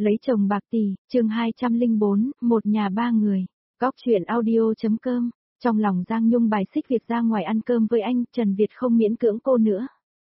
Lấy chồng bạc tỷ, chương 204, một nhà ba người. Góc chuyện audio.com. Trong lòng Giang Nhung bài xích việc ra ngoài ăn cơm với anh, Trần Việt không miễn cưỡng cô nữa.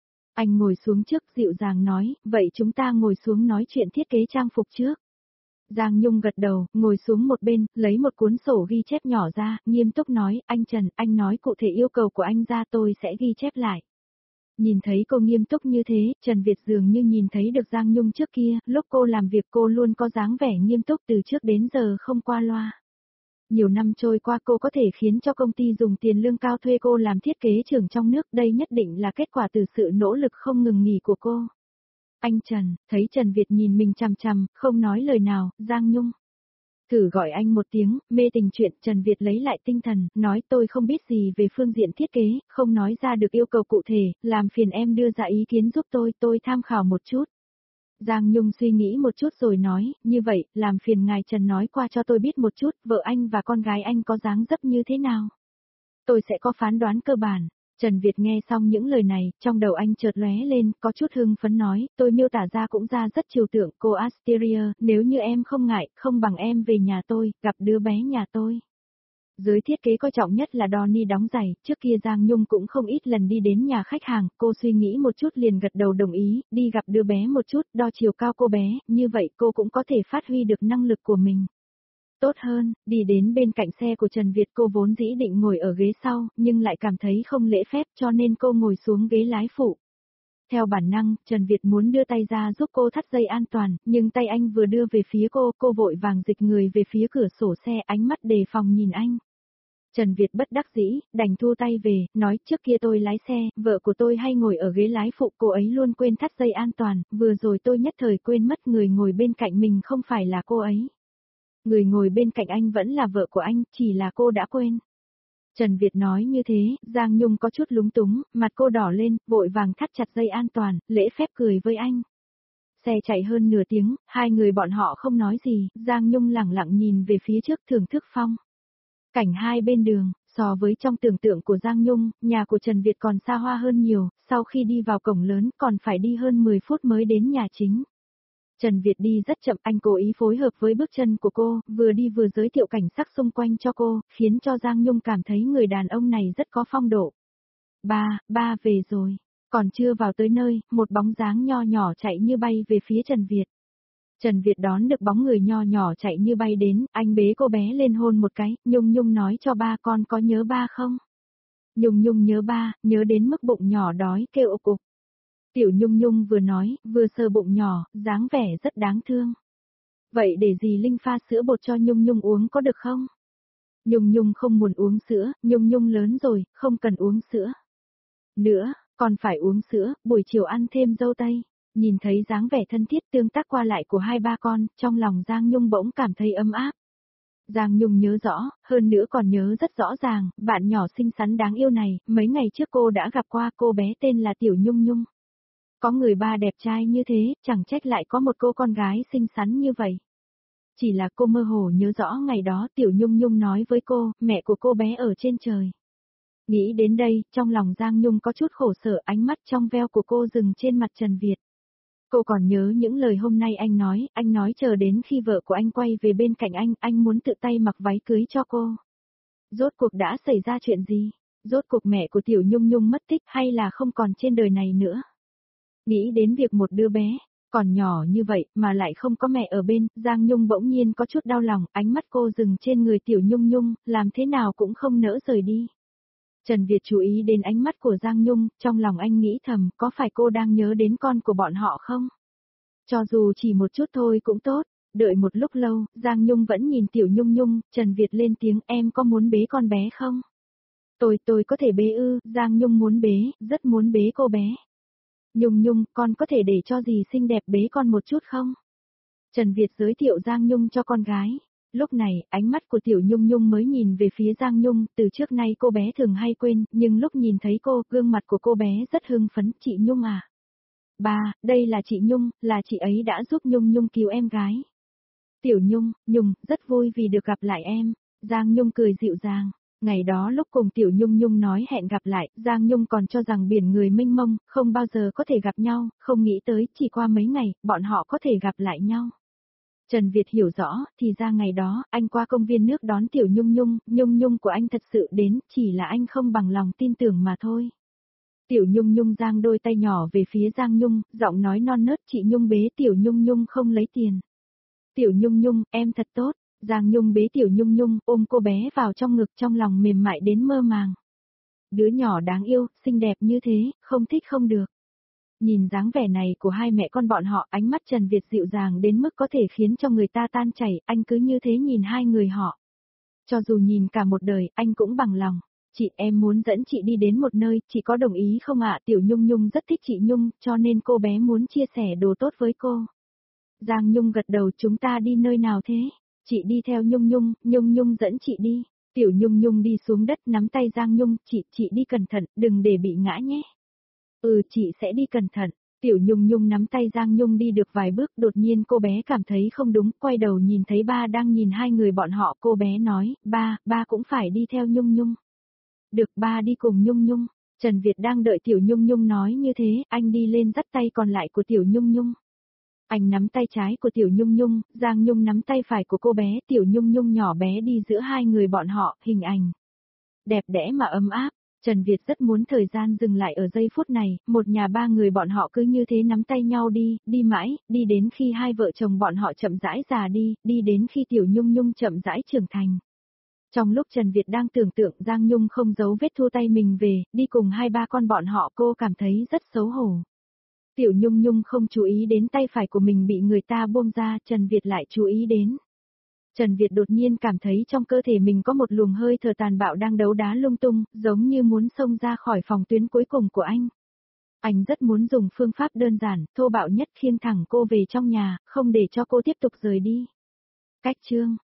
Anh ngồi xuống trước dịu dàng nói, vậy chúng ta ngồi xuống nói chuyện thiết kế trang phục trước. Giang Nhung gật đầu, ngồi xuống một bên, lấy một cuốn sổ ghi chép nhỏ ra, nghiêm túc nói, anh Trần, anh nói cụ thể yêu cầu của anh ra tôi sẽ ghi chép lại. Nhìn thấy cô nghiêm túc như thế, Trần Việt dường như nhìn thấy được Giang Nhung trước kia, lúc cô làm việc cô luôn có dáng vẻ nghiêm túc từ trước đến giờ không qua loa. Nhiều năm trôi qua cô có thể khiến cho công ty dùng tiền lương cao thuê cô làm thiết kế trưởng trong nước, đây nhất định là kết quả từ sự nỗ lực không ngừng nghỉ của cô. Anh Trần, thấy Trần Việt nhìn mình chằm chằm, không nói lời nào, Giang Nhung. Thử gọi anh một tiếng, mê tình chuyện, Trần Việt lấy lại tinh thần, nói tôi không biết gì về phương diện thiết kế, không nói ra được yêu cầu cụ thể, làm phiền em đưa ra ý kiến giúp tôi tham khảo một chút. Giang Nhung suy nghĩ một chút rồi nói, như vậy, làm phiền ngài Trần nói qua cho tôi biết một chút, vợ anh và con gái anh có dáng dấp như thế nào. Tôi sẽ có phán đoán cơ bản. Trần Việt nghe xong những lời này, trong đầu anh chợt lóe lên, có chút hưng phấn nói, tôi miêu tả ra cũng ra rất trừu tượng, cô Asteria, nếu như em không ngại, không bằng em về nhà tôi, gặp đứa bé nhà tôi. Giới thiết kế coi trọng nhất là Donnie đóng giày, trước kia Giang Nhung cũng không ít lần đi đến nhà khách hàng, cô suy nghĩ một chút liền gật đầu đồng ý, đi gặp đứa bé một chút, đo chiều cao cô bé, như vậy cô cũng có thể phát huy được năng lực của mình. Tốt hơn, đi đến bên cạnh xe của Trần Việt, cô vốn dĩ định ngồi ở ghế sau, nhưng lại cảm thấy không lễ phép cho nên cô ngồi xuống ghế lái phụ. Theo bản năng, Trần Việt muốn đưa tay ra giúp cô thắt dây an toàn, nhưng tay anh vừa đưa về phía cô vội vàng dịch người về phía cửa sổ xe, ánh mắt đề phòng nhìn anh. Trần Việt bất đắc dĩ, đành thu tay về, nói trước kia tôi lái xe, vợ của tôi hay ngồi ở ghế lái phụ, cô ấy luôn quên thắt dây an toàn, vừa rồi tôi nhất thời quên mất người ngồi bên cạnh mình không phải là cô ấy. Người ngồi bên cạnh anh vẫn là vợ của anh, chỉ là cô đã quên. Trần Việt nói như thế, Giang Nhung có chút lúng túng, mặt cô đỏ lên, vội vàng thắt chặt dây an toàn, lễ phép cười với anh. Xe chạy hơn nửa tiếng, hai người bọn họ không nói gì, Giang Nhung lẳng lặng nhìn về phía trước thưởng thức phong cảnh hai bên đường, so với trong tưởng tượng của Giang Nhung, nhà của Trần Việt còn xa hoa hơn nhiều, sau khi đi vào cổng lớn còn phải đi hơn 10 phút mới đến nhà chính. Trần Việt đi rất chậm, anh cố ý phối hợp với bước chân của cô, vừa đi vừa giới thiệu cảnh sắc xung quanh cho cô, khiến cho Giang Nhung cảm thấy người đàn ông này rất có phong độ. Ba về rồi. Còn chưa vào tới nơi, một bóng dáng nho nhỏ chạy như bay về phía Trần Việt. Trần Việt đón được bóng người nho nhỏ chạy như bay đến, anh bế cô bé lên hôn một cái, Nhung nói cho ba con có nhớ ba không? Nhung nhớ ba, nhớ đến mức bụng nhỏ đói kêu ục ục. Tiểu Nhung vừa nói, vừa sờ bụng nhỏ, dáng vẻ rất đáng thương. Vậy để dì Linh pha sữa bột cho Nhung uống có được không? Nhung không muốn uống sữa, Nhung lớn rồi, không cần uống sữa. Nữa, còn phải uống sữa, buổi chiều ăn thêm dâu tây. Nhìn thấy dáng vẻ thân thiết tương tác qua lại của hai ba con, trong lòng Giang Nhung bỗng cảm thấy ấm áp. Giang Nhung nhớ rõ, hơn nữa còn nhớ rất rõ ràng, bạn nhỏ xinh xắn đáng yêu này, mấy ngày trước cô đã gặp qua, cô bé tên là Tiểu Nhung. Có người ba đẹp trai như thế, chẳng trách lại có một cô con gái xinh xắn như vậy. Chỉ là cô mơ hồ nhớ rõ ngày đó Tiểu Nhung nói với cô, mẹ của cô bé ở trên trời. Nghĩ đến đây, trong lòng Giang Nhung có chút khổ sở, ánh mắt trong veo của cô dừng trên mặt Trần Việt. Cô còn nhớ những lời hôm nay anh nói chờ đến khi vợ của anh quay về bên cạnh anh muốn tự tay mặc váy cưới cho cô. Rốt cuộc đã xảy ra chuyện gì? Rốt cuộc mẹ của Tiểu Nhung mất tích hay là không còn trên đời này nữa? Nghĩ đến việc một đứa bé, còn nhỏ như vậy mà lại không có mẹ ở bên, Giang Nhung bỗng nhiên có chút đau lòng, ánh mắt cô dừng trên người Tiểu Nhung, làm thế nào cũng không nỡ rời đi. Trần Việt chú ý đến ánh mắt của Giang Nhung, trong lòng anh nghĩ thầm, có phải cô đang nhớ đến con của bọn họ không? Cho dù chỉ một chút thôi cũng tốt. Đợi một lúc lâu, Giang Nhung vẫn nhìn Tiểu Nhung, Trần Việt lên tiếng, em có muốn bế con bé không? Tôi có thể bế ư, Giang Nhung muốn bế, rất muốn bế cô bé. Nhung, con có thể để cho dì xinh đẹp bế con một chút không? Trần Việt giới thiệu Giang Nhung cho con gái. Lúc này, ánh mắt của Tiểu Nhung mới nhìn về phía Giang Nhung, từ trước nay cô bé thường hay quên, nhưng lúc nhìn thấy cô, gương mặt của cô bé rất hưng phấn, chị Nhung à? Ba, đây là chị Nhung, là chị ấy đã giúp Nhung cứu em gái. Tiểu Nhung, rất vui vì được gặp lại em. Giang Nhung cười dịu dàng. Ngày đó lúc cùng Tiểu Nhung nói hẹn gặp lại, Giang Nhung còn cho rằng biển người mênh mông, không bao giờ có thể gặp nhau, không nghĩ tới chỉ qua mấy ngày, bọn họ có thể gặp lại nhau. Trần Việt hiểu rõ, thì ra ngày đó, anh qua công viên nước đón Tiểu Nhung Nhung, Nhung Nhung của anh thật sự đến, chỉ là anh không bằng lòng tin tưởng mà thôi. Tiểu Nhung Nhung giang đôi tay nhỏ về phía Giang Nhung, giọng nói non nớt, chị Nhung bế Tiểu Nhung Nhung không lấy tiền. Tiểu Nhung Nhung, em thật tốt. Giang Nhung bế Tiểu Nhung Nhung, ôm cô bé vào trong ngực, trong lòng mềm mại đến mơ màng. Đứa nhỏ đáng yêu, xinh đẹp như thế, không thích không được. Nhìn dáng vẻ này của hai mẹ con bọn họ, ánh mắt Trần Việt dịu dàng đến mức có thể khiến cho người ta tan chảy, anh cứ như thế nhìn hai người họ. Cho dù nhìn cả một đời, anh cũng bằng lòng. Chị, em muốn dẫn chị đi đến một nơi, chị có đồng ý không ạ? Tiểu Nhung Nhung rất thích chị Nhung, cho nên cô bé muốn chia sẻ đồ tốt với cô. Giang Nhung gật đầu, chúng ta đi nơi nào thế? Chị đi theo Nhung Nhung, Nhung Nhung dẫn chị đi. Tiểu Nhung Nhung đi xuống đất nắm tay Giang Nhung, chị đi cẩn thận, đừng để bị ngã nhé. Ừ, chị sẽ đi cẩn thận. Tiểu Nhung Nhung nắm tay Giang Nhung đi được vài bước, đột nhiên cô bé cảm thấy không đúng, quay đầu nhìn thấy ba đang nhìn hai người bọn họ, cô bé nói, ba cũng phải đi theo Nhung Nhung. Được, ba đi cùng Nhung Nhung. Trần Việt đang đợi Tiểu Nhung Nhung nói như thế, anh đi lên dắt tay còn lại của Tiểu Nhung Nhung. Anh nắm tay trái của Tiểu Nhung Nhung, Giang Nhung nắm tay phải của cô bé, Tiểu Nhung Nhung nhỏ bé đi giữa hai người bọn họ, hình ảnh đẹp đẽ mà ấm áp. Trần Việt rất muốn thời gian dừng lại ở giây phút này, một nhà ba người bọn họ cứ như thế nắm tay nhau đi mãi, đi đến khi hai vợ chồng bọn họ chậm rãi già đi đến khi Tiểu Nhung Nhung chậm rãi trưởng thành. Trong lúc Trần Việt đang tưởng tượng Giang Nhung không giấu vết thua tay mình về, đi cùng hai ba con bọn họ, cô cảm thấy rất xấu hổ. Tiểu Nhung Nhung không chú ý đến tay phải của mình bị người ta buông ra, Trần Việt lại chú ý đến. Trần Việt đột nhiên cảm thấy trong cơ thể mình có một luồng hơi thở tàn bạo đang đấu đá lung tung, giống như muốn xông ra khỏi phòng tuyến cuối cùng của anh. Anh rất muốn dùng phương pháp đơn giản, thô bạo nhất khiêng thẳng cô về trong nhà, không để cho cô tiếp tục rời đi. Cách chương